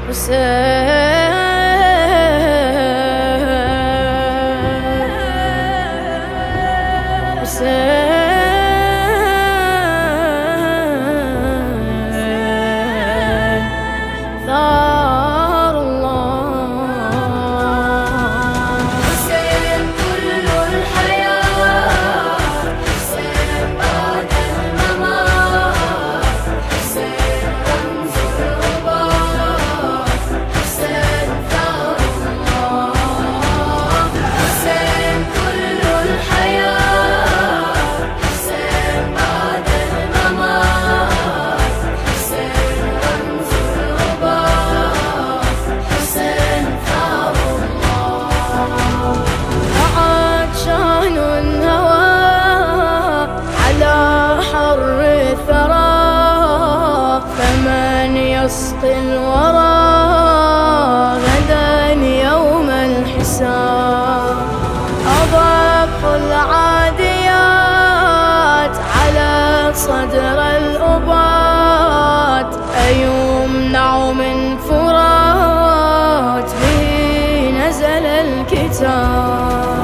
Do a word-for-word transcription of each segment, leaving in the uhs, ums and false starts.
يسقي الورى غدا يوم الحساب. أضبح العاديات على صدر الأبات، أيمنع من فرات به نزل الكتاب.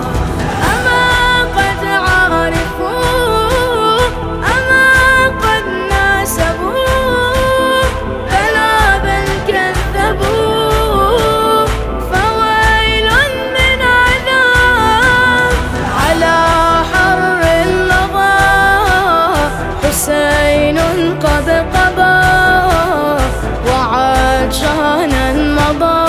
قد قضى وعطشانا مضى،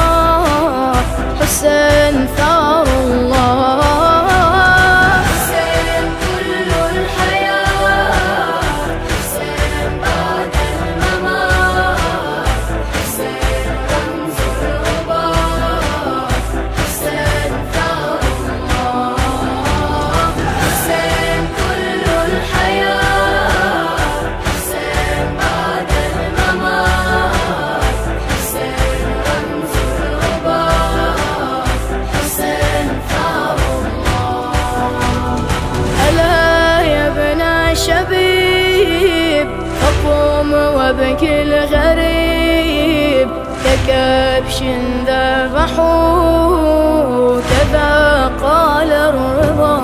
حسين ثار الله. حسين كل الحياة، حسين بعد الممات، حسين رمز الرباط، حسين ثار الله. حسين كل الحياة، شبيب فقوم وابكي الغريب، ككبش ذبحوه كذا قال الرضا.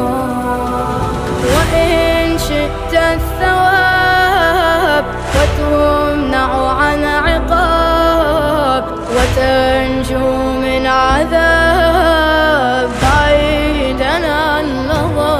وإن شئت الثواب وتمنع عن عقاب، وتنجو من عذاب بعيدا عن لظى.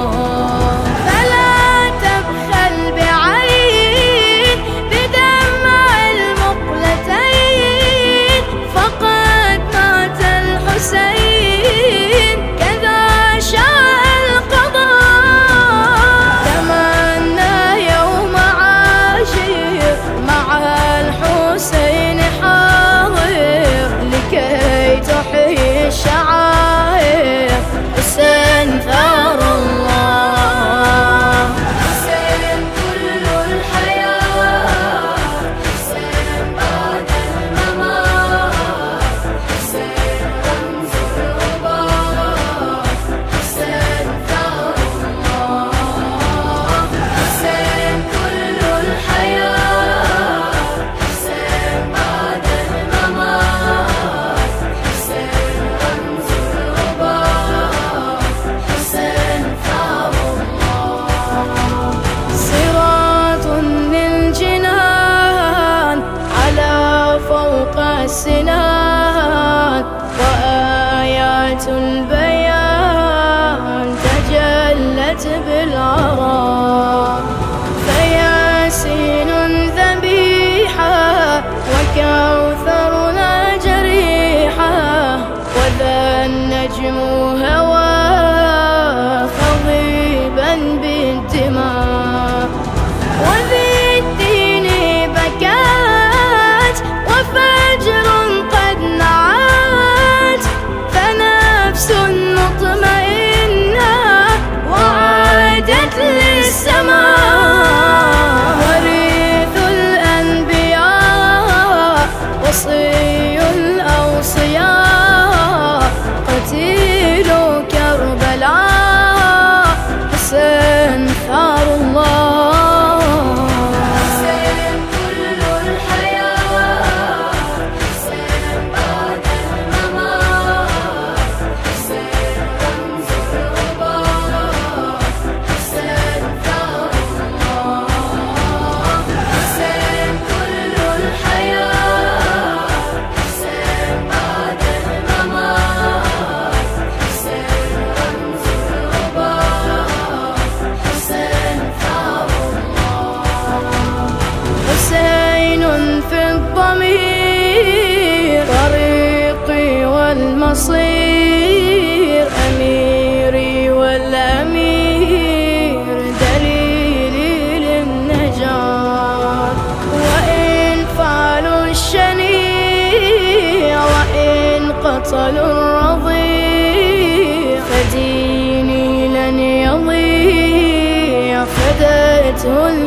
السنان وآيات البيان تجلت بالعراء، فياسين ذبيحة وكوثرنا جريحة، وذا النجم هوى خضيبا بالدماء، وذي الدين بكات وفجر أطفال الرضيع، فديني لن يضيع فدته